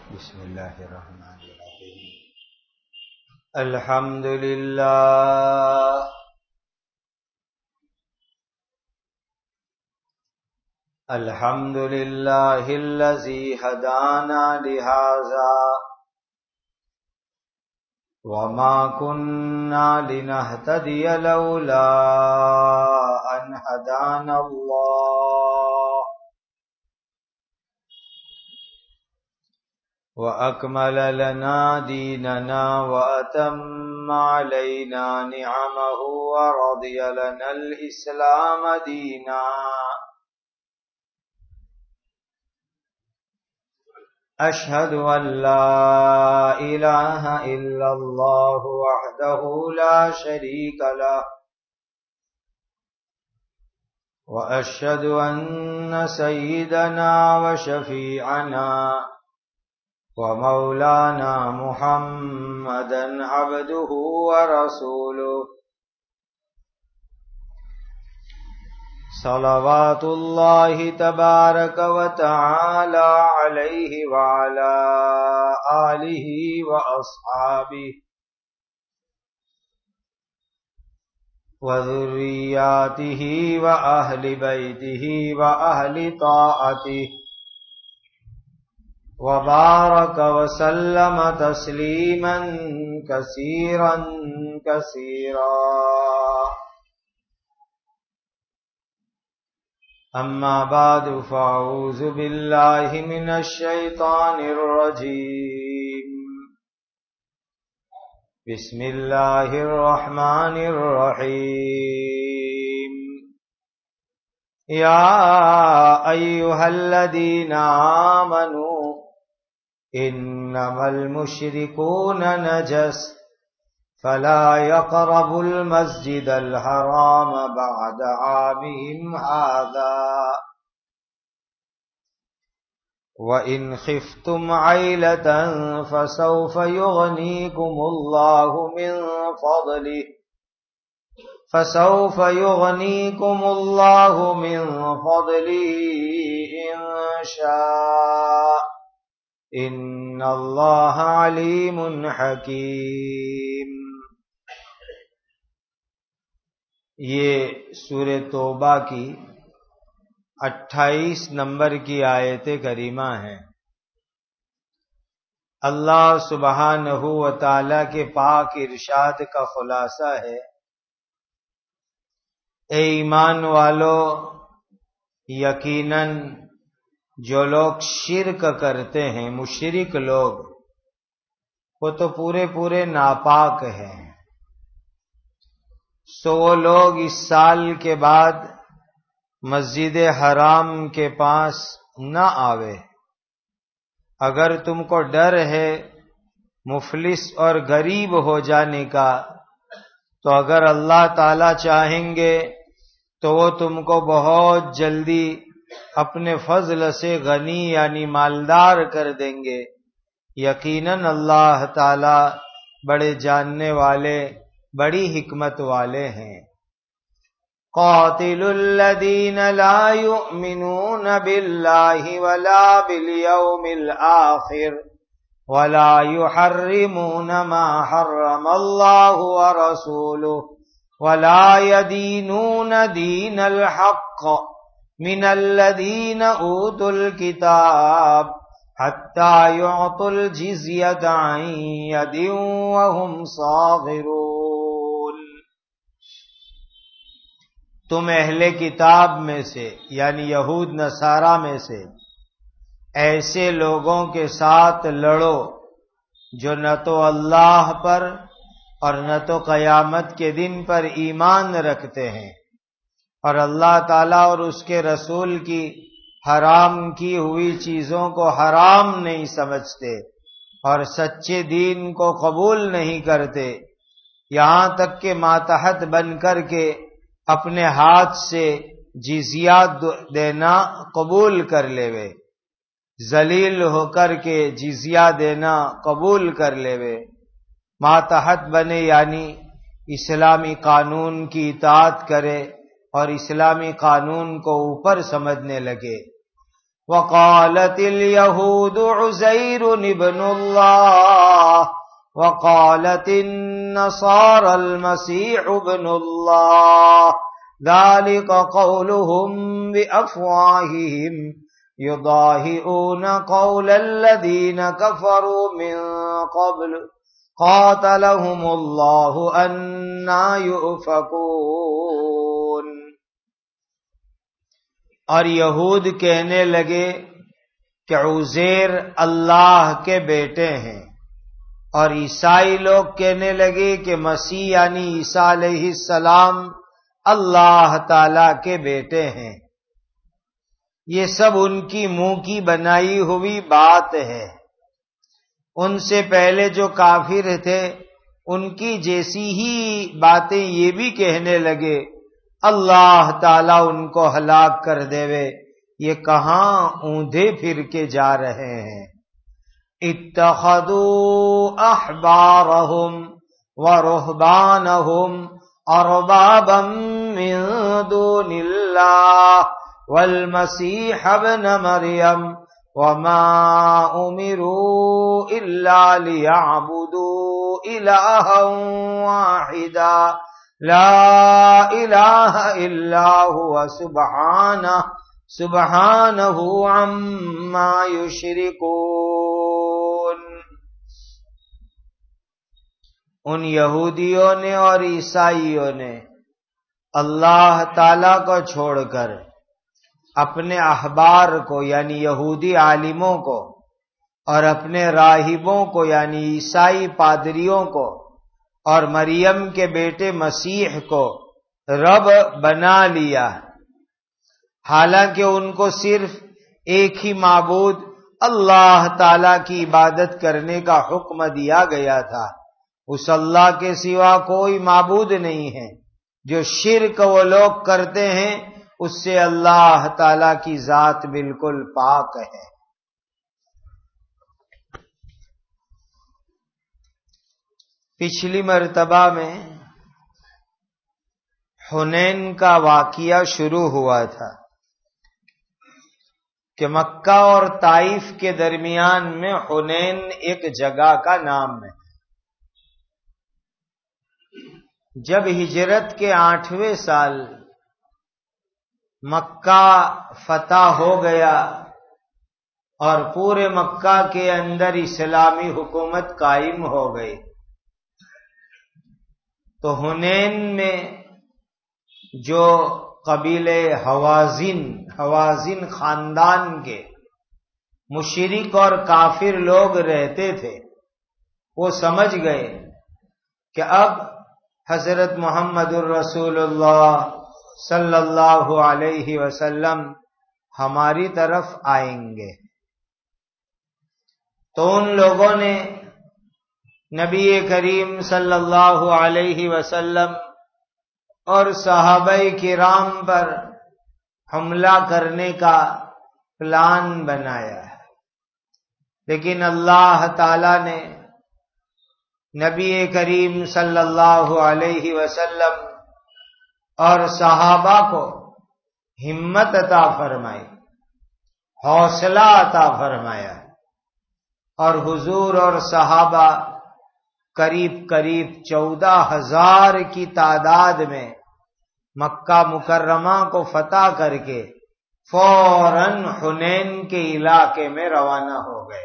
بسم اللہ الرحمن الرحیم الحمد للہ الذی ہدانا لہذا وما كنا لنهتدی لولا ان ہدانا اللہ وأكمل لنا ديننا وأتم علينا نعمه ورضي لنا الإسلام دينا أشهد أن لا إله إلا الله وحده لا شريك له وأشهد أن سيدنا وشفيعنا ومولانا محمدا عبده ورسوله صلوات الله تبارك وتعالى عليه وعلى آله وأصحابه وذرياته وأهل بيته وأهل طاعته وبارك وسلم تسليما كثيرا كثيرا أما بعد فأعوذ بالله من الشيطان الرجيم بسم الله الرحمن الرحيم يا أيها الذين آمنوا إنما المشركون نجس فلا يقربوا المسجد الحرام بعد عامهم هذا وإن خفتم عيلة فسوف يغنيكم الله من فضله إن شاء ان اللہ علیم حکیم۔ یہ سورہ توبہ کی 28 نمبر کی آیت کریمہ ہے۔ اللہ سبحانہ و تعالی کے پاک ارشاد کا خلاصہ ہے، اے ایمان والو، یقیناً جو لوگ شرک کرتے ہیں، مشرک لوگ، وہ تو پورے ناپاک ہیں، سو وہ لوگ اس سال کے بعد مسجد حرام کے پاس نہ آوے۔ اگر تم کو ڈر ہے مفلس اور غریب ہو جانے کا، تو اگر اللہ تعالی چاہیں گے تو وہ تم کو بہت جلدی اپنے فضل سے غنی یعنی مالدار کر دیں گے۔ یقیناً اللہ تعالی بڑے جاننے والے، بڑی حکمت والے ہیں۔ قاتل الذین لا یؤمنون باللہ ولا بالیوم الآخر ولا یحرمون ما حرم اللہ ورسولہ ولا یدینون دین الحق من الذین اوتوا الکتاب حتی یعطوا الجزیۃ عن ید وہم صاغرون۔ تم اہل کتاب میں سے یعنی یہود نصارہ میں سے ایسے لوگوں کے ساتھ لڑو جو نہ تو اللہ پر اور نہ تو قیامت کے دن پر ایمان رکھتے ہیں، اور اللہ تعالیٰ اور اس کے رسول کی حرام کی ہوئی چیزوں کو حرام نہیں سمجھتے اور سچے دین کو قبول نہیں کرتے، یہاں تک کہ ماتحت بن کر کے اپنے ہاتھ سے جزیہ دینا قبول کر لیوے، ذلیل ہو کر کے جزیہ دینا قبول کر لیوے، ماتحت بنے یعنی اسلامی قانون کی اطاعت کرے اور اسلامی قانون کو اوپر سمجھنے لگے۔ وقالت اليهود عزير ابن الله وقالت النصارى المسيح ابن الله ذلك قولهم بأفواههم يضاهئون قول الذين كفروا من قبل قاتلهم الله أنى يؤفكون. اور یہود کہنے لگے کہ عزیر اللہ کے بیٹے ہیں، اور عیسائی لوگ کہنے لگے کہ مسیح یعنی عیسیٰ علیہ السلام اللہ تعالی کے بیٹے ہیں. یہ سب ان کی منہ کی بنائی ہوئی بات ہے. ان سے پہلے جو کافر تھے ان کی جیسی ہی باتیں یہ بھی کہنے لگے اللہ تعالیٰ ان کو ہلاک کر دیوے. یہ کہاں اوندھے پھر کے جا رہے ہیں. اتخذوا احبارهم ورهبانهم اربابا من دون الله والمسيح ابن مريم وما امروا الا ليعبدوا الها واحدا لا الہ الا هو سبحانہ عما یشرکون. ان یہودیوں نے اور عیسائیوں نے اللہ تعالی کو چھوڑ کر اپنے احبار کو یعنی یہودی عالموں کو اور اپنے راہبوں کو یعنی عیسائی پادریوں کو اور مریم کے بیٹے مسیح کو رب بنا لیا، حالانکہ ان کو صرف ایک ہی معبود اللہ تعالی کی عبادت کرنے کا حکم دیا گیا تھا. اس اللہ کے سوا کوئی معبود نہیں ہے. جو شرک وہ لوگ کرتے ہیں اس سے اللہ تعالی کی ذات بالکل پاک ہے. پچھلی مرتبہ میں حنین کا واقعہ شروع ہوا تھا کہ مکہ اور طائف کے درمیان میں حنین ایک جگہ کا نام ہے. جب ہجرت کے 8ویں سال مکہ فتح ہو گیا اور پورے مکہ کے اندر اسلامی حکومت قائم ہو گئی تو حنین میں جو قبیلے حوازن خاندان کے مشرک اور کافر لوگ رہتے تھے وہ سمجھ گئے کہ اب حضرت محمد الرسول اللہ صلی اللہ علیہ وسلم ہماری طرف آئیں گے. تو ان لوگوں نے نبی کریم صلی اللہ علیہ وسلم اور صحابہ کرام پر حملہ کرنے کا پلان بنایا، لیکن اللہ تعالی نے نبی کریم صلی اللہ علیہ وسلم اور صحابہ کو ہمت عطا فرمائی، حوصلہ عطا فرمایا، اور حضور اور صحابہ قریب 14,000 کی تعداد میں مکہ مکرمہ کو فتح کر کے فوراً حنین کے علاقے میں روانہ ہو گئے.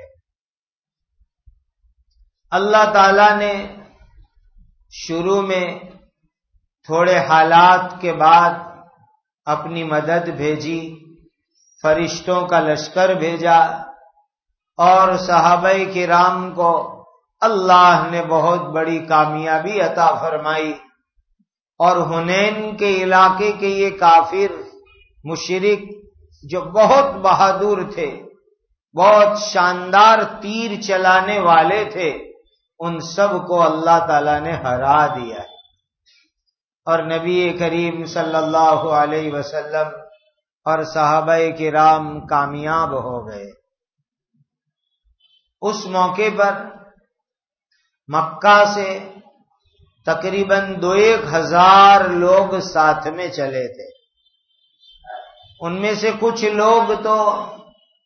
اللہ تعالی نے شروع میں تھوڑے حالات کے بعد اپنی مدد بھیجی، فرشتوں کا لشکر بھیجا، اور صحابہ کرام کو اللہ نے بہت بڑی کامیابی عطا فرمائی، اور حنین کے علاقے کے یہ کافر مشرک جو بہت بہادر تھے، بہت شاندار تیر چلانے والے تھے، ان سب کو اللہ تعالی نے ہرا دیا، اور نبی کریم صلی اللہ علیہ وسلم اور صحابہ کرام کامیاب ہو گئے. اس موقع پر مکہ سے تقریباً 2,000 لوگ ساتھ میں چلے تھے. ان میں سے کچھ لوگ تو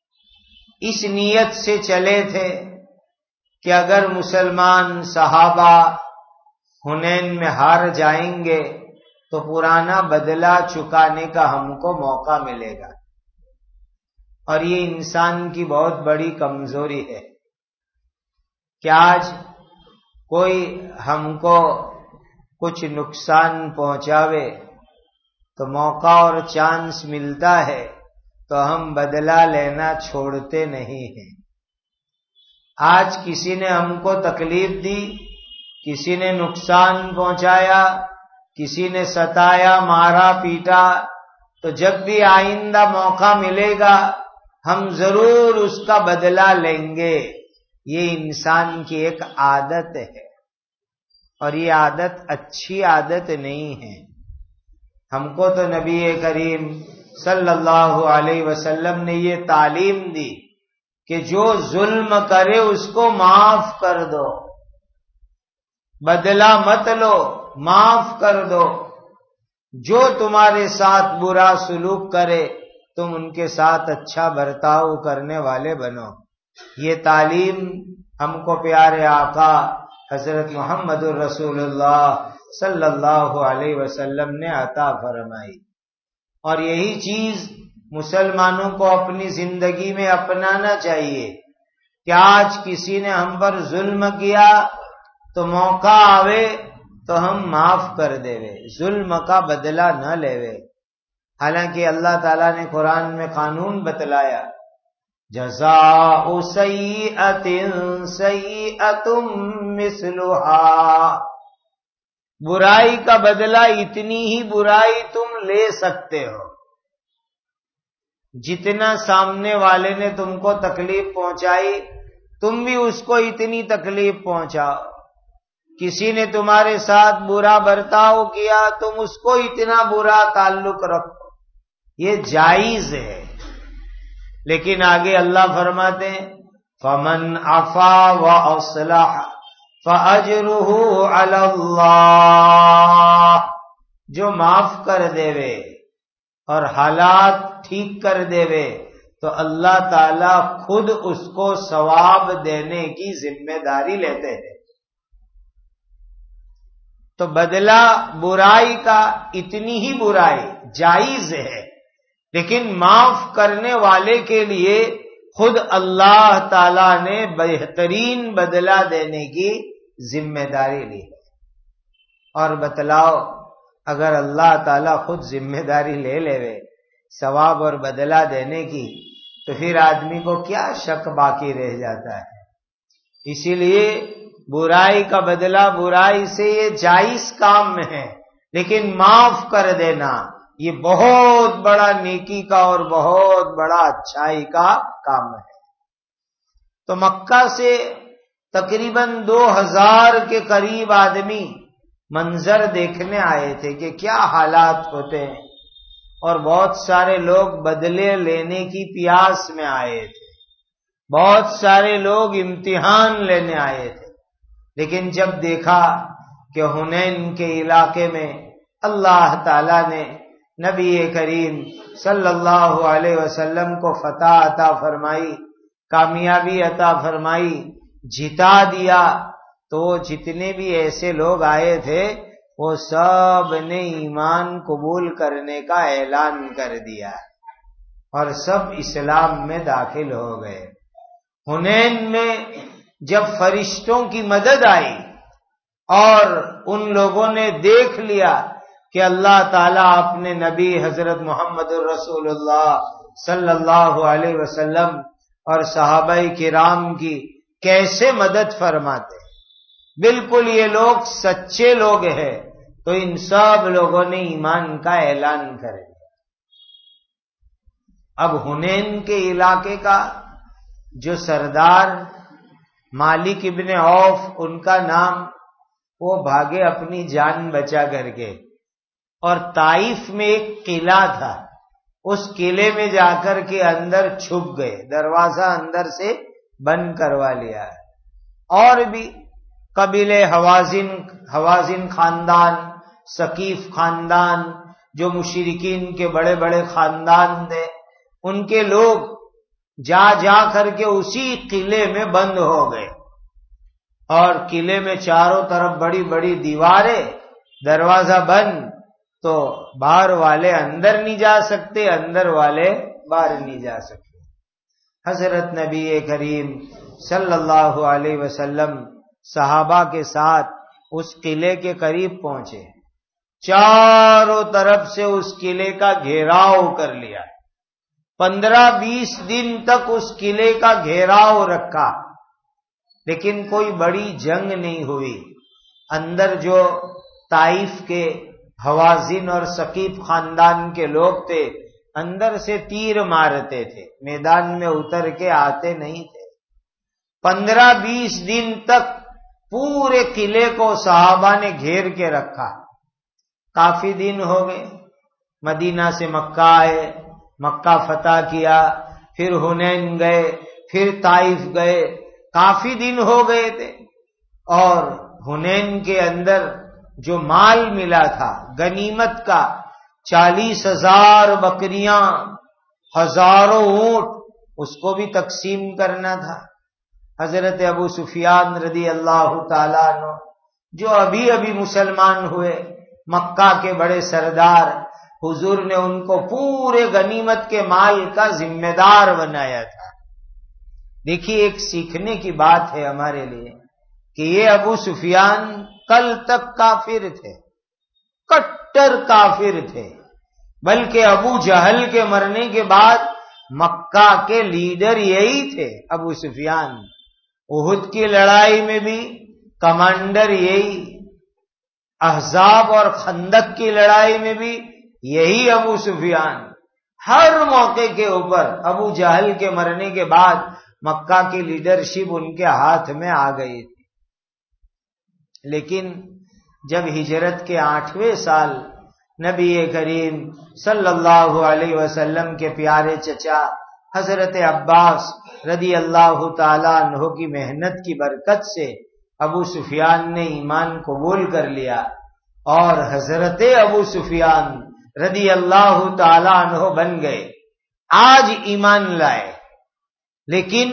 اس نیت سے چلے تھے کہ اگر مسلمان صحابہ حنین میں ہار جائیں گے تو پرانا بدلہ چکانے کا ہم کو موقع ملے گا، اور یہ انسان کی بہت بڑی کمزوری ہے کہ آج کوئی ہم کو کچھ نقصان پہنچاوے تو موقع اور چانس ملتا ہے تو ہم بدلہ لینا چھوڑتے نہیں ہیں۔ آج کسی نے ہم کو تکلیف دی، کسی نے نقصان پہنچایا، کسی نے ستایا، مارا پیٹا، تو جب بھی آئندہ موقع ملے گا ہم ضرور اس کا بدلہ لیں گے۔ یہ انسان کی ایک عادت ہے، اور یہ عادت اچھی عادت نہیں ہے۔ ہم کو تو نبی کریم صلی اللہ علیہ وسلم نے یہ تعلیم دی کہ جو ظلم کرے اس کو معاف کر دو، بدلہ مت لو، معاف کر دو۔ جو تمہارے ساتھ برا سلوک کرے تم ان کے ساتھ اچھا برتاؤ کرنے والے بنو۔ یہ تعلیم ہم کو پیارے آقا حضرت محمد الرسول اللہ صلی اللہ علیہ وسلم نے عطا فرمائی، اور یہی چیز مسلمانوں کو اپنی زندگی میں اپنانا چاہیے کہ آج کسی نے ہم پر ظلم کیا تو موقع آوے تو ہم معاف کر دے، ظلم کا بدلہ نہ لے۔ حالانکہ اللہ تعالیٰ نے قرآن میں قانون بتلایا، جزاء سیئۃ سیئۃ مثلھا، برائی کا بدلہ اتنی ہی برائی تم لے سکتے ہو جتنا سامنے والے نے تم کو تکلیف پہنچائی، تم بھی اس کو اتنی تکلیف پہنچاؤ۔ کسی نے تمہارے ساتھ برا برتاؤ کیا، تم اس کو اتنا برا تعلق رکھو، یہ جائز ہے۔ لیکن آگے اللہ فرماتے ہیں فَمَنْ عَفَا وَأَصْلَحَ فَأَجْرُهُ عَلَى اللَّهِ، جو معاف کر دے وے اور حالات ٹھیک کر دے وے تو اللہ تعالی خود اس کو ثواب دینے کی ذمہ داری لیتے ہیں۔ تو بدلہ برائی کا اتنی ہی برائی جائز ہے، لیکن معاف کرنے والے کے لیے خود اللہ تعالی نے بہترین بدلہ دینے کی ذمہ داری لی ہے۔ اور بتلاؤ اگر اللہ تعالی خود ذمہ داری لے لے ثواب اور بدلہ دینے کی تو پھر آدمی کو کیا شک باقی رہ جاتا ہے۔ اسی لیے برائی کا بدلہ برائی سے یہ جائز کام ہے، لیکن معاف کر دینا یہ بہت بڑا نیکی کا اور بہت بڑا اچھائی کا کام ہے۔ تو مکہ سے تقریباً 2000 کے قریب آدمی منظر دیکھنے آئے تھے کہ کیا حالات ہوتے ہیں، اور بہت سارے لوگ بدلے لینے کی پیاس میں آئے تھے، بہت سارے لوگ امتحان لینے آئے تھے۔ لیکن جب دیکھا کہ حنین کے علاقے میں اللہ تعالی نے نبی کریم صلی اللہ علیہ وسلم کو فتح عطا فرمائی، کامیابی عطا فرمائی، جتا دیا، تو جتنے بھی ایسے لوگ آئے تھے وہ سب نے ایمان قبول کرنے کا اعلان کر دیا اور سب اسلام میں داخل ہو گئے۔ حنین میں جب فرشتوں کی مدد آئی اور ان لوگوں نے دیکھ لیا کہ اللہ تعالیٰ اپنے نبی حضرت محمد الرسول اللہ صلی اللہ علیہ وسلم اور صحابہ کرام کی کیسے مدد فرماتے، بالکل یہ لوگ سچے لوگ ہیں، تو ان سب لوگوں نے ایمان کا اعلان کر دیا۔ اب حنین کے علاقے کا جو سردار مالک ابن عوف ان کا نام، وہ بھاگے اپنی جان بچا کر کے، اور طائف میں ایک قلعہ تھا، اس قلعے میں جا کر کے اندر چھپ گئے، دروازہ اندر سے بند کروا لیا۔ اور بھی قبیلے حوازن خاندان، ثقیف خاندان، جو مشرکین کے بڑے بڑے خاندان تھے، ان کے لوگ جا جا کر کے اسی قلعے میں بند ہو گئے، اور قلعے میں چاروں طرف بڑی بڑی دیواریں، دروازہ بند، تو باہر والے اندر نہیں جا سکتے، اندر والے باہر نہیں جا سکتے۔ حضرت نبی کریم صلی اللہ علیہ وسلم صحابہ کے ساتھ اس قلعے کے قریب پہنچے، چاروں طرف سے اس قلعے کا گھیراؤ کر لیا، 15-20 دن تک اس قلعے کا گھیراؤ رکھا، لیکن کوئی بڑی جنگ نہیں ہوئی۔ اندر جو طائف کے حوازن اور ثقیف خاندان کے لوگ تھے، اندر سے تیر مارتے تھے، میدان میں اتر کے آتے نہیں تھے۔ 15-20 دن تک پورے قلعے کو صحابہ نے گھیر کے رکھا۔ کافی دن ہو گئے، مدینہ سے مکہ آئے، مکہ فتح کیا، پھر حنین گئے، پھر طائف گئے، کافی دن ہو گئے تھے، اور حنین کے اندر جو مال ملا تھا غنیمت کا، 40,000 بکریاں، ہزاروں اونٹ، اس کو بھی تقسیم کرنا تھا۔ حضرت ابو سفیان رضی اللہ تعالیٰ عنہ جو ابھی ابھی مسلمان ہوئے، مکہ کے بڑے سردار، حضور نے ان کو پورے غنیمت کے مال کا ذمہ دار بنایا تھا۔ دیکھیے ایک سیکھنے کی بات ہے ہمارے لیے کہ یہ ابو سفیان کل تک کافر تھے، کٹر کافر تھے، بلکہ ابو جہل کے مرنے کے بعد مکہ کے لیڈر یہی تھے، ابو سفیان۔ احد کی لڑائی میں بھی کمانڈر یہی، احزاب اور خندق کی لڑائی میں بھی یہی ابو سفیان۔ ہر موقع کے اوپر ابو جہل کے مرنے کے بعد مکہ کی لیڈرشپ ان کے ہاتھ میں آ گئی تھی۔ لیکن جب ہجرت کے 8ویں سال نبی کریم صلی اللہ علیہ وسلم کے پیارے چچا حضرت عباس رضی اللہ تعالیٰ عنہ کی محنت کی برکت سے ابو سفیان نے ایمان قبول کر لیا، اور حضرت ابو سفیان رضی اللہ تعالیٰ عنہ بن گئے، آج ایمان لائے۔ لیکن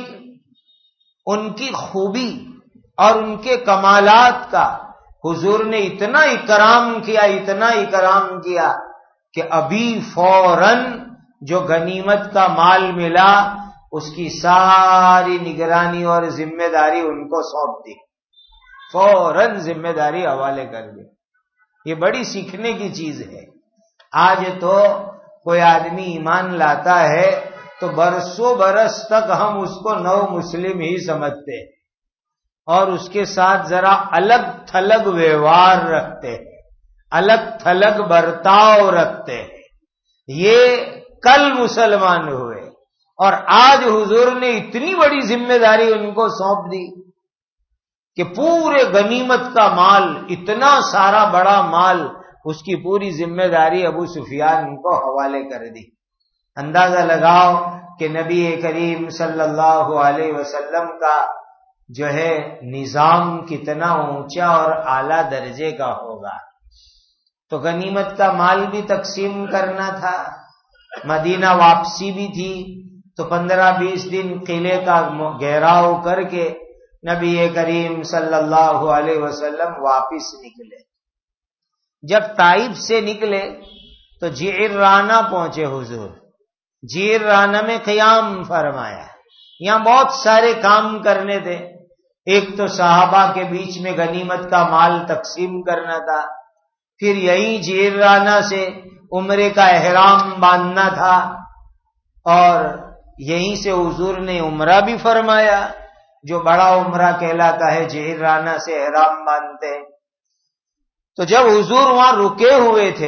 ان کی خوبی اور ان کے کمالات کا حضور نے اتنا اکرام کیا، اتنا اکرام کیا کہ ابھی فوراً جو غنیمت کا مال ملا اس کی ساری نگرانی اور ذمہ داری ان کو سونپ دی، فوراً ذمہ داری حوالے کر دی۔ یہ بڑی سیکھنے کی چیز ہے۔ آج تو کوئی آدمی ایمان لاتا ہے تو برسوں برس تک ہم اس کو نو مسلم ہی سمجھتے ہیں، اور اس کے ساتھ ذرا الگ تھلگ ویوہار رکھتے ہیں، الگ تھلگ برتاؤ رکھتے ہیں۔ یہ کل مسلمان ہوئے اور آج حضور نے اتنی بڑی ذمہ داری ان کو سونپ دی کہ پورے غنیمت کا مال، اتنا سارا بڑا مال، اس کی پوری ذمہ داری ابو سفیان کو حوالے کر دی۔ اندازہ لگاؤ کہ نبی کریم صلی اللہ علیہ وسلم کا جو ہے نظام کتنا اونچا اور اعلیٰ درجے کا ہوگا۔ تو غنیمت کا مال بھی تقسیم کرنا تھا، مدینہ واپسی بھی تھی، تو 15-20 دن قلعے کا گھیراؤ کر کے نبی کریم صلی اللہ علیہ وسلم واپس نکلے۔ جب طائف سے نکلے تو جعرانہ پہنچے حضور، جعرانہ میں قیام فرمایا۔ یہاں بہت سارے کام کرنے تھے، ایک تو صحابہ کے بیچ میں غنیمت کا مال تقسیم کرنا تھا، پھر یہیں جعرانہ سے عمرے کا احرام باندھنا تھا، اور یہیں سے حضور نے عمرہ بھی فرمایا، جو بڑا عمرہ کہلاتا ہے جعرانہ سے احرام باندھتے ہیں۔ تو جب حضور وہاں رکے ہوئے تھے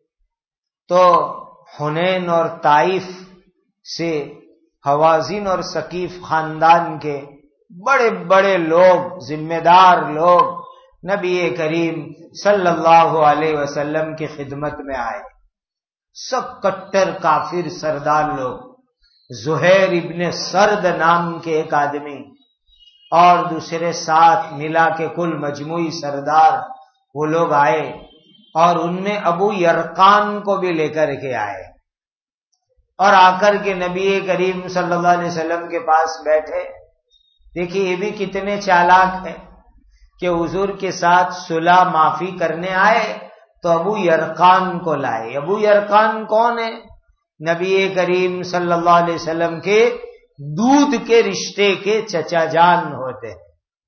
تو حنین اور طائف سے حوازن اور ثقیف خاندان کے بڑے بڑے لوگ، ذمہ دار لوگ نبی کریم صلی اللہ علیہ وسلم کی خدمت میں آئے، سب کٹر کافر سردار لوگ۔ زہیر ابن سرد نام کے ایک آدمی اور دوسرے ساتھ ملا کے کل مجموعی سردار وہ لوگ آئے، اور ان میں ابو یرقان کو بھی لے کر کے آئے، اور آ کر کے نبی کریم صلی اللہ علیہ وسلم کے پاس بیٹھے. دیکھیے یہ بھی کتنے چالاک ہیں کہ حضور کے ساتھ صلح معافی کرنے آئے تو ابو یرقان کو لائے. ابو یرقان کون ہے؟ نبی کریم صلی اللہ علیہ وسلم کے دودھ کے رشتے کے چچا جان ہوتے ہیں.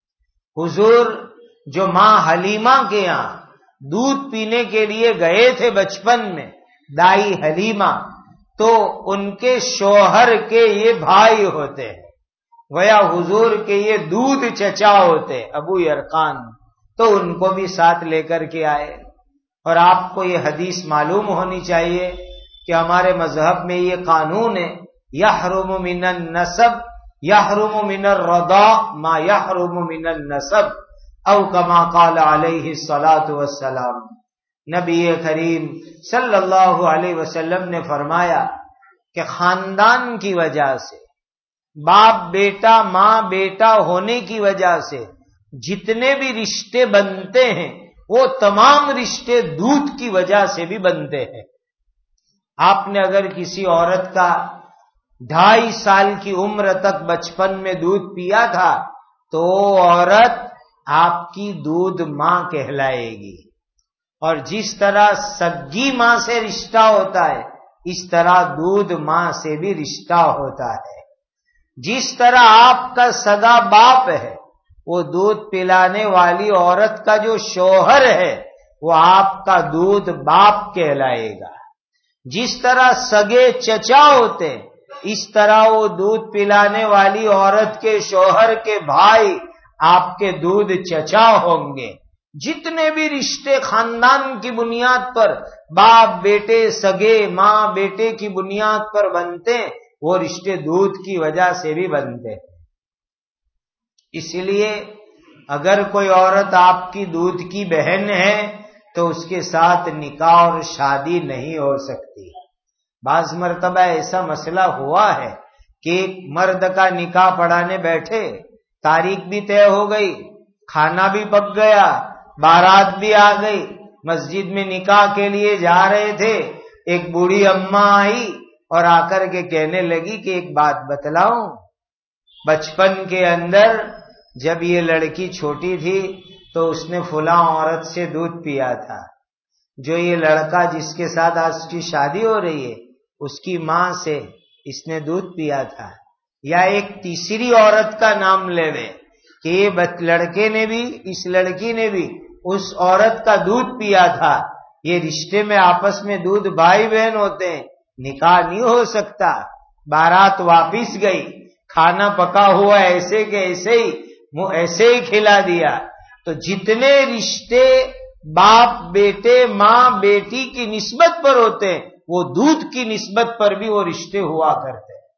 حضور جو ماں حلیمہ کے یہاں دودھ پینے کے لیے گئے تھے بچپن میں، دائی حلیمہ، تو ان کے شوہر کے یہ بھائی ہوتے ہیں، گویا حضور کے یہ دودھ چچا ہوتے ابو یرقان. تو ان کو بھی ساتھ لے کر کے آئے. اور آپ کو یہ حدیث معلوم ہونی چاہیے کہ ہمارے مذہب میں یہ قانون ہے، یحرم من النسب یحرم من الرضاع ما یحرم من النسب او کما قال علیہ الصلاۃ والسلام. نبی کریم صلی اللہ علیہ وسلم نے فرمایا کہ خاندان کی وجہ سے، باپ بیٹا ماں بیٹا ہونے کی وجہ سے جتنے بھی رشتے بنتے ہیں وہ تمام رشتے دودھ کی وجہ سے بھی بنتے ہیں. آپ نے اگر کسی عورت کا 2.5 سال کی عمر تک بچپن میں دودھ پیا تھا تو وہ عورت آپ کی دودھ ماں کہلائے گی. اور جس طرح سگی ماں سے رشتہ ہوتا ہے اس طرح دودھ ماں سے بھی رشتہ ہوتا ہے. جس طرح آپ کا سگا باپ ہے وہ دودھ پلانے والی عورت کا جو شوہر ہے وہ آپ کا دودھ باپ کہلائے گا. جس طرح سگے چچا ہوتے اس طرح وہ دودھ پلانے والی عورت کے شوہر کے بھائی آپ کے دودھ چچا ہوں گے. جتنے بھی رشتے خاندان کی بنیاد پر باپ بیٹے سگے ماں بیٹے کی بنیاد پر بنتے وہ رشتے دودھ کی وجہ سے بھی بنتے. اس لیے اگر کوئی عورت آپ کی دودھ کی بہن ہے تو اس کے ساتھ نکاح اور شادی نہیں ہو سکتی. بعض مرتبہ ایسا مسئلہ ہوا ہے کہ ایک مرد کا نکاح پڑھانے بیٹھے، تاریخ بھی طے ہو گئی، کھانا بھی پک گیا، بارات بھی آ گئی، مسجد میں نکاح کے لیے جا رہے تھے، ایک بوڑھی اماں آئی اور آ کر کے کہنے لگی کہ ایک بات بتلاؤں، بچپن کے اندر جب یہ لڑکی چھوٹی تھی تو اس نے فلاں عورت سے دودھ پیا تھا، جو یہ لڑکا جس کے ساتھ آج کی شادی ہو رہی ہے اس کی ماں سے اس نے دودھ پیا تھا. یا ایک تیسری عورت کا نام لے لے کہ یہ لڑکے نے بھی اس لڑکی نے بھی اس عورت کا دودھ پیا تھا. یہ رشتے میں آپس میں دودھ بھائی بہن ہوتے ہیں، نکاح نہیں ہو سکتا. بارات واپس گئی، کھانا پکا ہوا ایسے کہ ایسے ہی کھلا دیا. تو جتنے رشتے باپ بیٹے ماں بیٹی کی نسبت پر ہوتے ہیں وہ دودھ کی نسبت پر بھی وہ رشتے ہوا کرتے ہیں.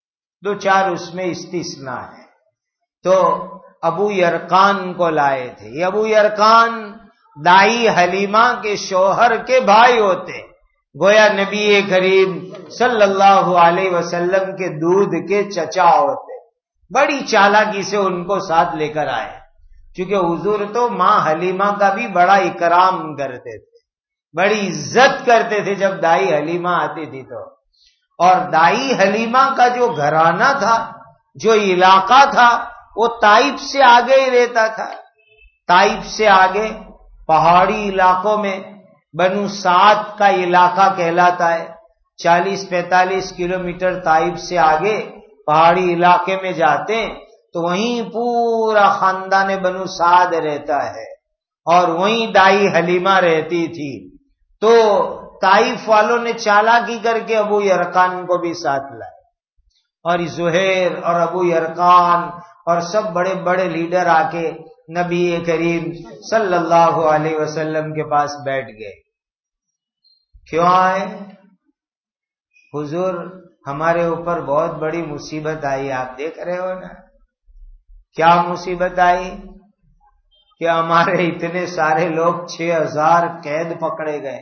2-4 اس میں استثناء ہے. تو ابو یرقان کو لائے تھے. یہ ابو یرقان دائی حلیمہ کے شوہر کے بھائی ہوتے، گویا نبی کریم صلی اللہ علیہ وسلم کے دودھ کے چچا ہوتے. بڑی چالاکی سے ان کو ساتھ لے کر آئے، کیونکہ حضور تو ماں حلیمہ کا بھی بڑا اکرام کرتے تھے، بڑی عزت کرتے تھے جب دائی حلیمہ آتی تھی تو. اور دائی حلیمہ کا جو گھرانہ تھا، جو علاقہ تھا، وہ طائف سے آگے ہی رہتا تھا. طائف سے آگے پہاڑی علاقوں میں بنو سعد کا علاقہ کہلاتا ہے. 40-45 کلومیٹر طائف سے آگے پہاڑی علاقے میں جاتے ہیں تو وہیں پورا خاندان بنو سعد رہتا ہے اور وہیں دائی حلیمہ رہتی تھی. تو طائف والوں نے چالاکی کر کے ابو یرقان کو بھی ساتھ لائے، اور زہیر اور ابو یرقان اور سب بڑے بڑے لیڈر آ کے نبی کریم صلی اللہ علیہ وسلم کے پاس بیٹھ گئے. کیوں آئے؟ حضور ہمارے اوپر بہت بڑی مصیبت آئی، آپ دیکھ رہے ہو نا. کیا مصیبت آئی؟ کہ ہمارے اتنے سارے لوگ 6,000 قید پکڑے گئے،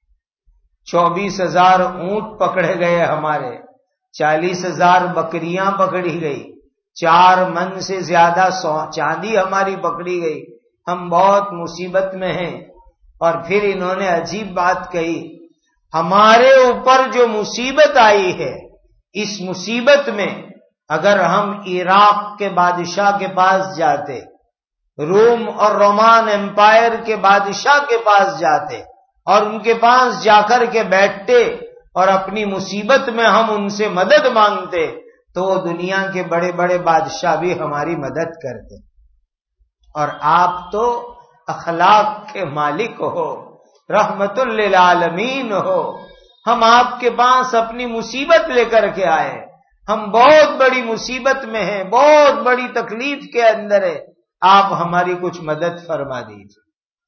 24,000 اونٹ پکڑے گئے ہمارے، 40,000 بکریاں پکڑی گئی، 4 من سے زیادہ چاندی ہماری پکڑی گئی، ہم بہت مصیبت میں ہیں. اور پھر انہوں نے عجیب بات کہی ہمارے اوپر جو مصیبت آئی ہے، اس مصیبت میں اگر ہم عراق کے بادشاہ کے پاس جاتے، روم اور رومان امپائر کے بادشاہ کے پاس جاتے اور ان کے پاس جا کر کے بیٹھتے اور اپنی مصیبت میں ہم ان سے مدد مانگتے، تو وہ دنیا کے بڑے بڑے بادشاہ بھی ہماری مدد کرتے۔ اور آپ تو اخلاق کے مالک ہو، رحمت للعالمین ہو، ہم آپ کے پاس اپنی مصیبت لے کر کے آئے، ہم بہت بڑی مصیبت میں ہیں، بہت بڑی تکلیف کے اندر ہے، آپ ہماری کچھ مدد فرما دیجیے۔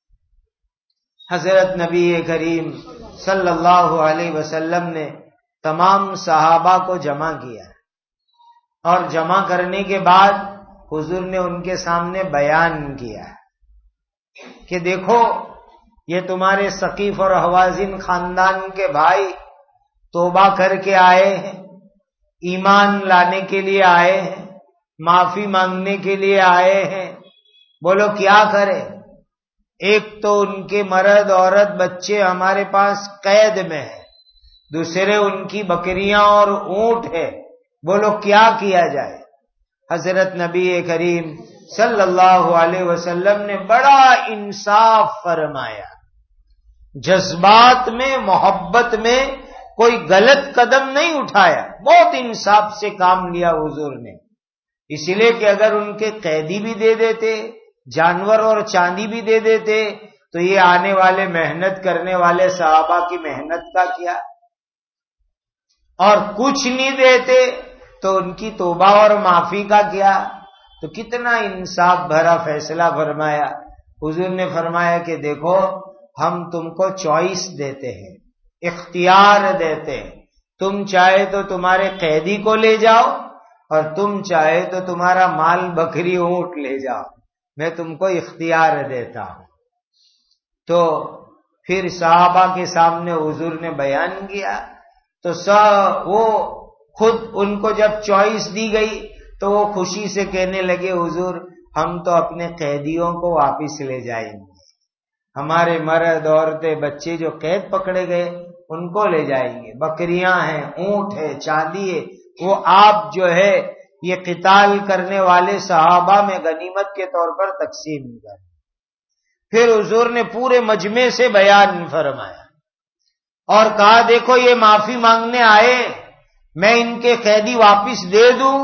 حضرت نبی کریم صلی اللہ علیہ وسلم نے تمام صحابہ کو جمع کیا، اور جمع کرنے کے بعد حضور نے ان کے سامنے بیان کیا کہ دیکھو، یہ تمہارے ثقیف اور حوازن خاندان کے بھائی توبہ کر کے آئے ہیں، ایمان لانے کے لیے آئے ہیں، معافی مانگنے کے لیے آئے ہیں، بولو کیا کرے؟ ایک تو ان کے مرد عورت بچے ہمارے پاس قید میں ہیں، دوسرے ان کی بکریاں اور اونٹ ہے، بولو کیا کیا جائے؟ حضرت نبی کریم صلی اللہ علیہ وسلم نے بڑا انصاف فرمایا، جذبات میں، محبت میں کوئی غلط قدم نہیں اٹھایا، بہت انصاف سے کام لیا حضور نے۔ اس لیے کہ اگر ان کے قیدی بھی دے دیتے، جانور اور چاندی بھی دے دیتے، تو یہ آنے والے محنت کرنے والے صحابہ کی محنت کا کیا؟ اور کچھ نہیں دیتے تو ان کی توبہ اور معافی کا کیا؟ تو کتنا انصاف بھرا فیصلہ فرمایا۔ حضور نے فرمایا کہ دیکھو، ہم تم کو چوائس دیتے ہیں، اختیار دیتے ہیں، تم چاہے تو تمہارے قیدی کو لے جاؤ، اور تم چاہے تو تمہارا مال بکری اونٹ لے جاؤ، میں تم کو اختیار دیتا ہوں۔ تو پھر صحابہ کے سامنے حضور نے بیان کیا، تو وہ خود ان کو جب چوائس دی گئی تو وہ خوشی سے کہنے لگے، حضور ہم تو اپنے قیدیوں کو واپس لے جائیں گے، ہمارے مرد عورتیں بچے جو قید پکڑے گئے ان کو لے جائیں گے، بکریاں ہیں، اونٹ ہے، چاندی ہے، وہ آپ جو ہے یہ قتال کرنے والے صحابہ میں غنیمت کے طور پر تقسیم کر۔ پھر حضور نے پورے مجمع سے بیان فرمایا اور کہا، دیکھو یہ معافی مانگنے آئے، میں ان کے قیدی واپس دے دوں؟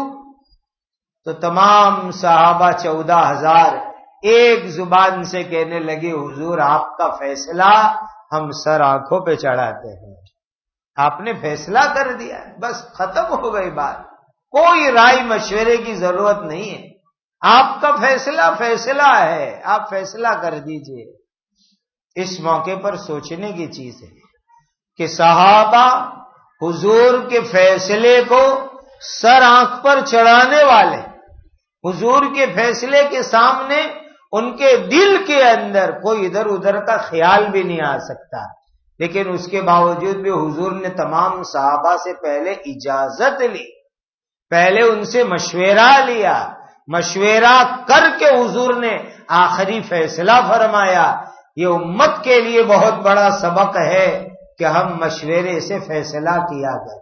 تو تمام صحابہ 14,000 ایک زبان سے کہنے لگے، حضور آپ کا فیصلہ ہم سر آنکھوں پہ چڑھاتے ہیں، آپ نے فیصلہ کر دیا، بس ختم ہو گئی بات، کوئی رائے مشورے کی ضرورت نہیں ہے، آپ کا فیصلہ فیصلہ ہے، آپ فیصلہ کر دیجئے۔ اس موقع پر سوچنے کی چیز ہے کہ صحابہ حضور کے فیصلے کو سر آنکھ پر چڑھانے والے، حضور کے فیصلے کے سامنے ان کے دل کے اندر کوئی ادھر ادھر کا خیال بھی نہیں آ سکتا، لیکن اس کے باوجود بھی حضور نے تمام صحابہ سے پہلے اجازت لی، پہلے ان سے مشورہ لیا، مشورہ کر کے حضور نے آخری فیصلہ فرمایا۔ یہ امت کے لیے بہت بڑا سبق ہے کہ ہم مشورے سے فیصلہ کیا کریں،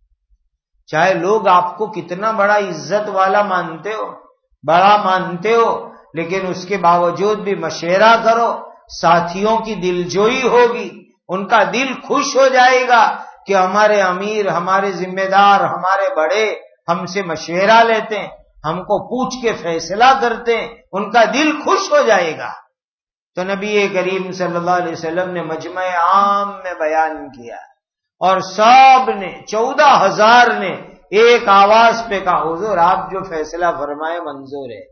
چاہے لوگ آپ کو کتنا بڑا عزت والا مانتے ہو، بڑا مانتے ہو، لیکن اس کے باوجود بھی مشورہ کرو، ساتھیوں کی دلجوئی ہوگی، ان کا دل خوش ہو جائے گا کہ ہمارے امیر، ہمارے ذمہ دار، ہمارے بڑے ہم سے مشورہ لیتے ہیں، ہم کو پوچھ کے فیصلہ کرتے ہیں، ان کا دل خوش ہو جائے گا۔ تو نبی کریم صلی اللہ علیہ وسلم نے مجمع عام میں بیان کیا، اور سب نے 14,000 نے ایک آواز پہ کہا، حضور آپ جو فیصلہ فرمائے منظور ہے۔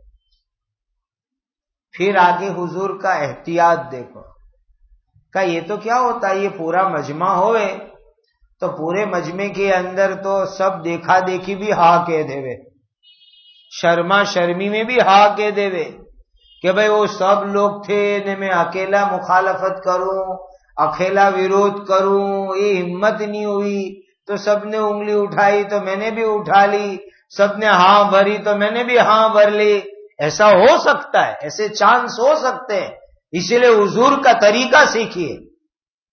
پھر آگے حضور کا احتیاط دیکھو، کہ یہ تو کیا ہوتا ہے، یہ پورا مجمع ہوئے تو پورے مجمع کے اندر تو سب دیکھا دیکھی بھی ہاں کہہ دے وے، شرما شرمی میں بھی ہاں کہہ دے وے کہ بھئی وہ سب لوگ تھے نے میں اکیلا مخالفت کروں، اکیلا ویرودھ کروں، یہ ہمت نہیں ہوئی، تو سب نے انگلی اٹھائی تو میں نے بھی اٹھا لی، سب نے ہاں بھری تو میں نے بھی ہاں بھر لی۔ ایسا ہو سکتا ہے، ایسے چانس ہو سکتے ہیں، اسی لیے حضور کا طریقہ سیکھیے،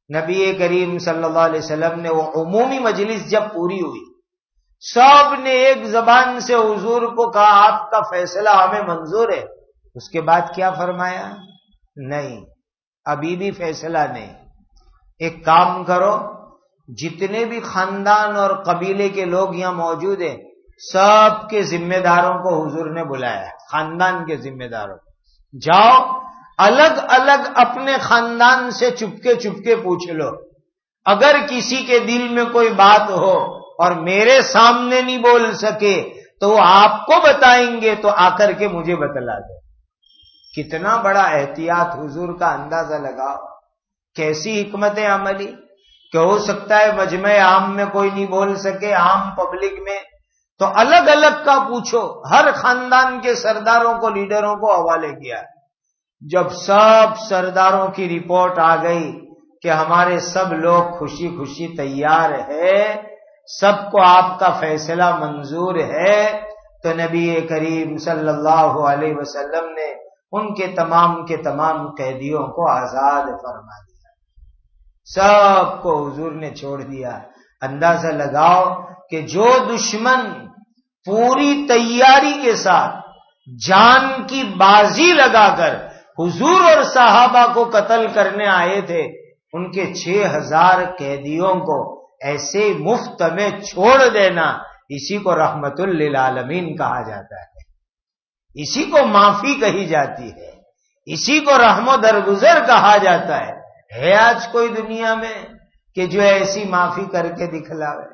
نبی کریم صلی اللہ علیہ وسلم نے وہ عمومی مجلس جب پوری ہوئی، سب نے ایک زبان سے حضور کو کہا آپ کا فیصلہ ہمیں منظور ہے. اس کے بعد کیا فرمایا؟ نہیں، ابھی بھی فیصلہ نہیں. ایک کام کرو، جتنے بھی خاندان اور قبیلے کے لوگ یہاں موجود ہیں سب کے ذمہ داروں کو حضور نے بلایا، خاندان کے ذمہ داروں کو، جاؤ الگ الگ اپنے خاندان سے چپکے چپکے پوچھ لو، اگر کسی کے دل میں کوئی بات ہو اور میرے سامنے نہیں بول سکے تو وہ آپ کو بتائیں گے، تو آ کر کے مجھے بتلا دو. کتنا بڑا احتیاط حضور کا، اندازہ لگاؤ کیسی حکمت عملی کہ ہو سکتا ہے مجمع عام میں کوئی نہیں بول سکے، عام پبلک میں، تو الگ الگ کا پوچھو. ہر خاندان کے سرداروں کو، لیڈروں کو حوالے کیا. جب سب سرداروں کی رپورٹ آ گئی کہ ہمارے سب لوگ خوشی خوشی تیار ہے، سب کو آپ کا فیصلہ منظور ہے، تو نبی کریم صلی اللہ علیہ وسلم نے ان کے تمام قیدیوں کو آزاد فرما دیا، سب کو حضور نے چھوڑ دیا. اندازہ لگاؤ کہ جو دشمن پوری تیاری کے ساتھ جان کی بازی لگا کر حضور اور صحابہ کو قتل کرنے آئے تھے، ان کے 6000 قیدیوں کو ایسے مفت میں چھوڑ دینا، اسی کو رحمت للعالمین کہا جاتا ہے، اسی کو معافی کہی جاتی ہے، اسی کو رحم و درگزر کہا جاتا ہے. ہے آج کوئی دنیا میں کہ جو ایسی معافی کر کے دکھلاوے؟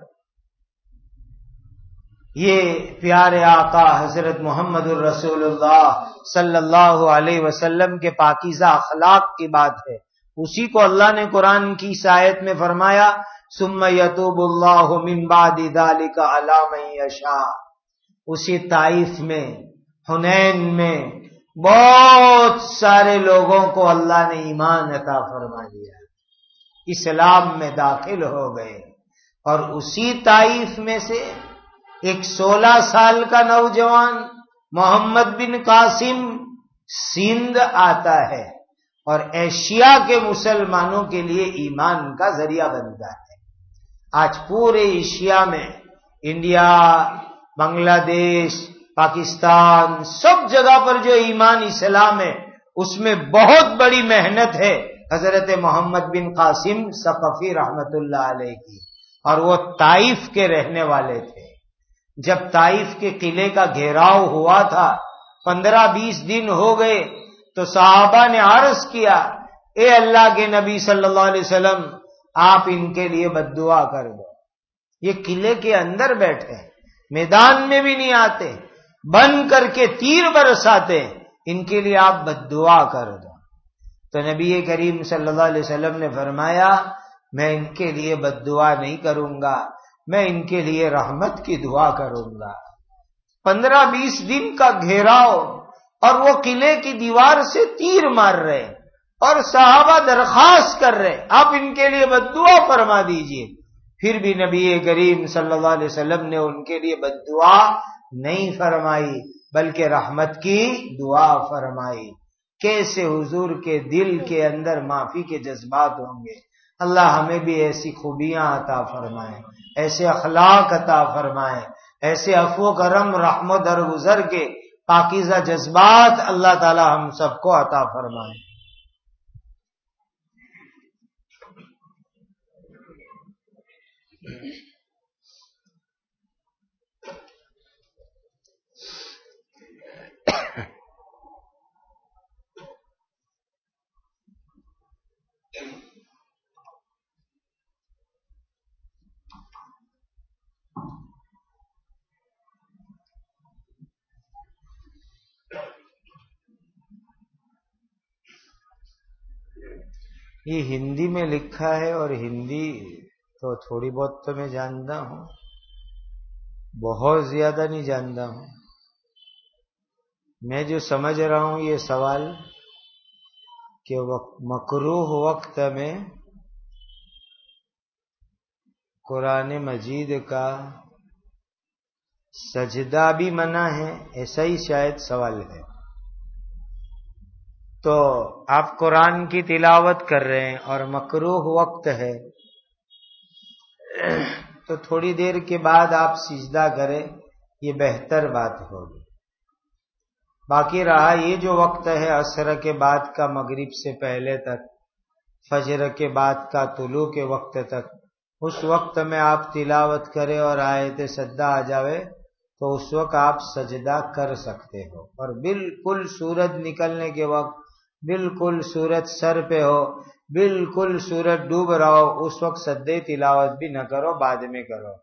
یہ پیارے آقا حضرت محمد الرسول اللہ صلی اللہ علیہ وسلم کے پاکیزہ اخلاق کی بات ہے. اسی کو اللہ نے قرآن کی اس آیت میں فرمایا ثم یتوب اللہ من بعد ذلک علی من یشاء. اسی طائف میں، حنین میں بہت سارے لوگوں کو اللہ نے ایمان عطا فرما دیا، اسلام میں داخل ہو گئے. اور اسی طائف میں سے ایک 16 سال کا نوجوان محمد بن قاسم سندھ آتا ہے اور ایشیا کے مسلمانوں کے لیے ایمان کا ذریعہ بنتا ہے. آج پورے ایشیا میں، انڈیا، بنگلہ دیش، پاکستان، سب جگہ پر جو ایمان اسلام ہے اس میں بہت بڑی محنت ہے حضرت محمد بن قاسم ثقفی رحمت اللہ علیہ کی، اور وہ طائف کے رہنے والے تھے. جب طائف کے قلعے کا گھیراؤ ہوا تھا، 15-20 دن ہو گئے، تو صحابہ نے عرض کیا اے اللہ کے نبی صلی اللہ علیہ وسلم آپ ان کے لیے بد دعا کر دو. یہ قلعے کے اندر بیٹھے، میدان میں بھی نہیں آتے، بن کر کے تیر برساتے، ان کے لیے آپ بد دعا کر دو. تو نبی کریم صلی اللہ علیہ وسلم نے فرمایا میں ان کے لیے بد دعا نہیں کروں گا، میں ان کے لیے رحمت کی دعا کروں گا. 15-20 دن کا گھیراؤ اور وہ قلعے کی دیوار سے تیر مار رہے اور صحابہ درخواست کر رہے آپ ان کے لیے بد دعا فرما دیجئے. پھر بھی نبی کریم صلی اللہ علیہ وسلم نے ان کے لیے بد دعا نہیں فرمائی بلکہ رحمت کی دعا فرمائی. کیسے حضور کے دل کے اندر معافی کے جذبات ہوں گے. اللہ ہمیں بھی ایسی خوبیاں عطا فرمائے، ایسے اخلاق عطا فرمائے، ایسے عفو و کرم، رحم و درگزر کے پاکیزہ جذبات اللہ تعالی ہم سب کو عطا فرمائے. یہ ہندی میں لکھا ہے اور ہندی تو تھوڑی بہت تو میں جانتا ہوں، بہت زیادہ نہیں جانتا ہوں. میں جو سمجھ رہا ہوں یہ سوال کہ مکروہ وقت میں قرآن مجید کا سجدہ بھی منع ہے، ایسا ہی شاید سوال ہے. تو آپ قرآن کی تلاوت کر رہے ہیں اور مکروہ وقت ہے تو تھوڑی دیر کے بعد آپ سجدہ کریں، یہ بہتر بات ہوگی۔ باقی رہا یہ جو وقت ہے عصر کے بعد کا مغرب سے پہلے تک، فجر کے بعد کا طلوع کے وقت تک، اس وقت میں آپ تلاوت کریں اور آیت سجدہ آ جاوے تو اس وقت آپ سجدہ کر سکتے ہو، اور بالکل سورج نکلنے کے وقت، بالکل سورج سر پہ ہو، بالکل سورج ڈوب رہا ہو، اس وقت سجدے تلاوت بھی نہ کرو، بعد میں کرو۔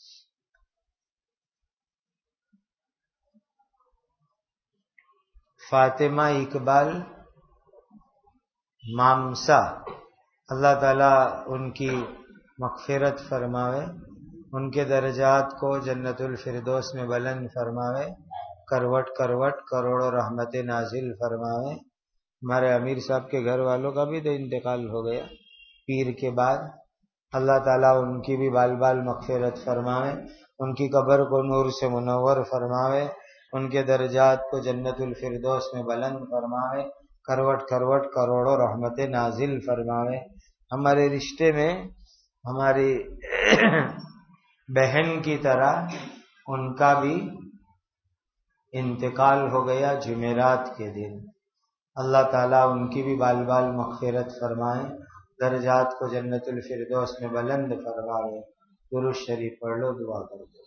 فاطمہ اقبال مامسا، اللہ تعالیٰ ان کی مغفرت فرماوے، ان کے درجات کو جنت الفردوس میں بلند فرماوے، کروٹ کروٹ کروڑوں رحمت نازل فرماوے۔ ہمارے امیر صاحب کے گھر والوں کا بھی تو انتقال ہو گیا پیر کے بعد، اللہ تعالیٰ ان کی بھی بال بال مغفرت فرماوے، ان کی قبر کو نور سے منور فرماوے، ان کے درجات کو جنت الفردوس میں بلند فرماوے، کروٹ کروٹ کروڑوں رحمت نازل فرماوے۔ ہمارے رشتے میں ہماری بہن کی طرح ان کا بھی انتقال ہو گیا جمعرات کے دن، اللہ تعالیٰ ان کی بھی بال بال مغفرت فرمائے، درجات کو جنت الفردوس میں بلند فرمائے۔ درود شریف پڑھ لو، دعا کر دو۔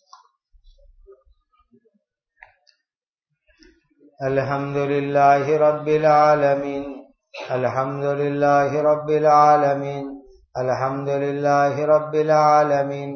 الحمدللہ رب العالمین، الحمدللہ رب العالمین، الحمدللہ رب العالمین۔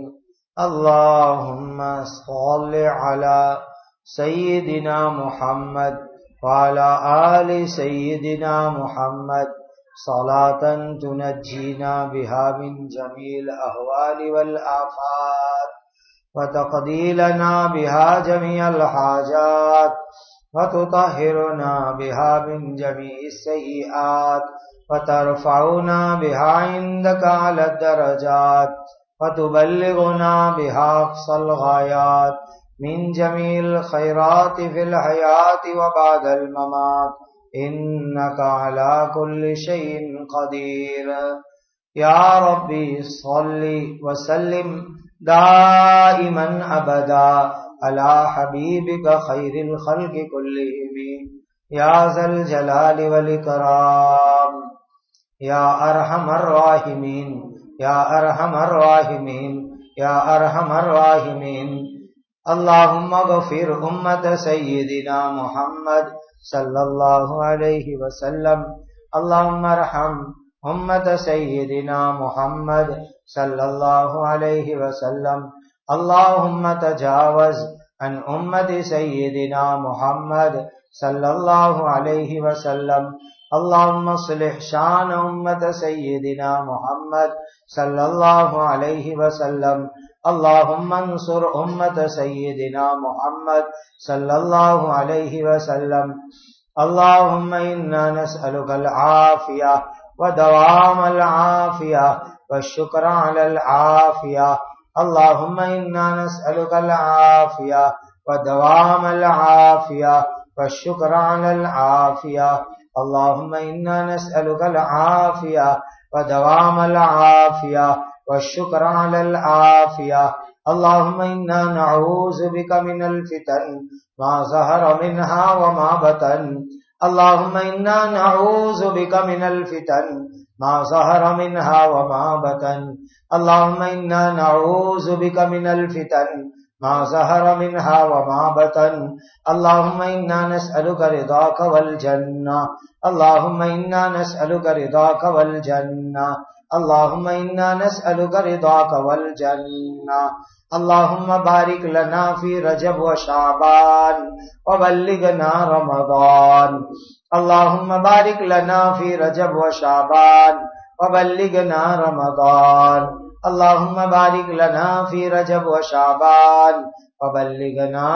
اللہم صل علی سیدنا محمد وعلی آل سیدنا محمد صلاة تنجینا بها من جمیع الاحوال والآفات وتقضی لنا بها جميع الحاجات وتطهرنا بها من جميع السیئات وترفعنا بها عندك على الدرجات وتبلغنا بها أقصى الغایات من جميع الخيرات في الحياة وبعد الممات إنك على كل شيء قدير۔ یا ربی صل وسلم دائما ابدا على حبیبک خیر الخلق كلهم یا ذا الجلال والاکرام، یا ارحم الراحمین، یا ارحم الراحمین، یا ارحم الراحمین۔ اللہم اغفر امت سیدنا محمد صلی اللہ علیہ وسلم، اللہم ارحم امت سیدنا محمد صلی اللہ علیہ وسلم، اللہم تجاوز عن امت سیدنا محمد صلی اللہ علیہ وسلم، اللہم اصلح شان امت سیدنا محمد صلی اللہ علیہ وسلم، اللہم انصر امت سیدنا محمد صلی اللہ علیہ وسلم۔ اللہم انا نسألک العافیہ ودوام العافیہ والشکر علی العافیہ، اللہم انا نسألک العافیہ ودوام العافیہ والشکر علی العافیہ، اللہم انا نسألک العافیہ ودوام العافیہ والشکر علی العافیہ، اللہم انا نعوذ بک من الفتن ما ظہر منہا وما بطن، اللہم انا نعوذ بک من الفتن ما ظہر منہا وما بطن، اللہم انا نعوذ بک من الفتن ما ظہر منہا وما بطن، اللہم انا نسألک رضاک والجنہ، اللہم انا نسألک رضاک والجنہ، اللہم انا نسألک رضاک والجنہ، اللہم بارک لنا فی رجب و شعبان وبلغنا رمضان، اللہم بارک لنا فی رجب و شعبان وبلغنا رمضان، اللہم بارک لنا فی رجب و شعبان وبلغنا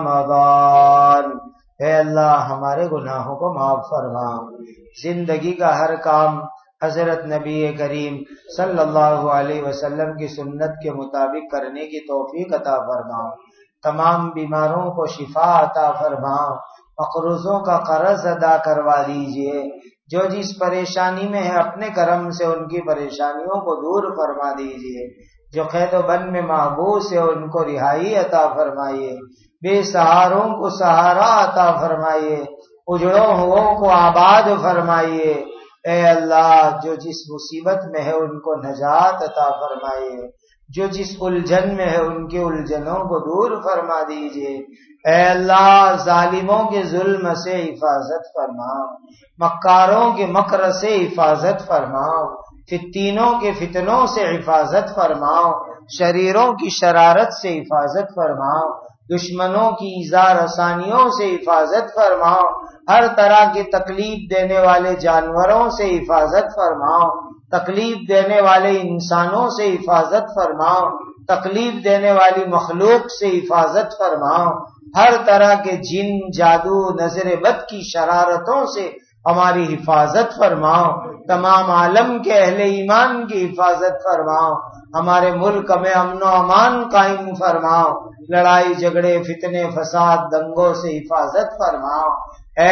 رمضان۔ اے اللہ ہمارے گناہوں کو معاف فرما، زندگی کا ہر کام حضرت نبی کریم صلی اللہ علیہ وسلم کی سنت کے مطابق کرنے کی توفیق عطا فرما، تمام بیماروں کو شفا عطا فرما، مقروضوں کا قرض ادا کروا دیجئے، جو جس پریشانی میں ہے اپنے کرم سے ان کی پریشانیوں کو دور فرما دیجئے، جو قید و بند میں محبوس ہے ان کو رہائی عطا فرمائیے، بے سہاروں کو سہارا عطا فرمائیے، اجڑوں ہوں کو آباد فرمائیے۔ اے اللہ، جو جس مصیبت میں ہے ان کو نجات عطا فرمائیے، جو جس الجھن میں ہے ان کے الجھنوں کو دور فرما دیجئے۔ اے اللہ، ظالموں کے ظلم سے حفاظت فرماؤ، مکاروں کے مکر سے حفاظت فرماؤ، فتینوں کے فتنوں سے حفاظت فرماؤ، شریروں کی شرارت سے حفاظت فرماؤ، دشمنوں کی ایذا رسانیوں سے حفاظت فرماؤ، ہر طرح کی تکلیف دینے والے جانوروں سے حفاظت فرماؤ، تکلیف دینے والے انسانوں سے حفاظت فرماؤ، تکلیف دینے والی مخلوق سے حفاظت فرماؤ، ہر طرح کے جن، جادو، نظر بد کی شرارتوں سے ہماری حفاظت فرماؤ، تمام عالم کے اہل ایمان کی حفاظت فرماؤ، ہمارے ملک میں امن و امان قائم فرماؤ، لڑائی جھگڑے فتنے فساد دنگوں سے حفاظت فرماؤ۔ اے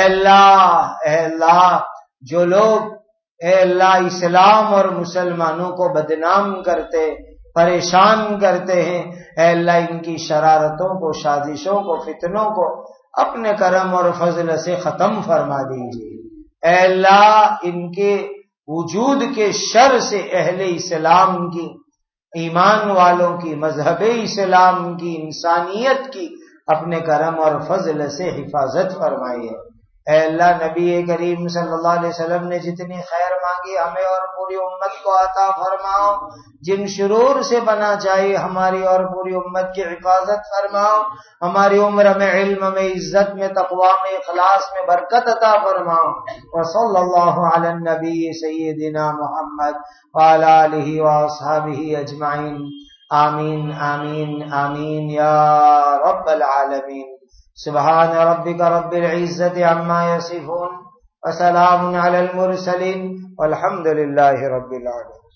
اللہ، جو لوگ اے اللہ اسلام اور مسلمانوں کو بدنام کرتے، پریشان کرتے ہیں، اے اللہ ان کی شرارتوں کو، سازشوں کو، فتنوں کو اپنے کرم اور فضل سے ختم فرما دیجیے۔ اے اللہ، ان کے وجود کے شر سے اہل اسلام کی، ایمان والوں کی، مذہب اسلام کی، انسانیت کی اپنے کرم اور فضل سے حفاظت فرمائیے۔ اے اللہ، نبی کریم صلی اللہ علیہ وسلم نے جتنی خیر مانگی ہمیں اور پوری امت کو عطا فرماؤ، جن شرور سے بنا چاہیے ہماری اور پوری امت کی حفاظت فرماؤ، ہماری عمر میں، علم میں، عزت میں، تقوی میں، اخلاص میں برکت عطا فرماؤ۔ وصلی اللہ علی النبی سیدنا محمد وعلی آلہ واصحابہ اجمعین، آمین آمین آمین یا رب العالمین۔ سبحان ربک رب العزت عما یصفون وسلام علی المرسلین والحمد للہ رب العالمین۔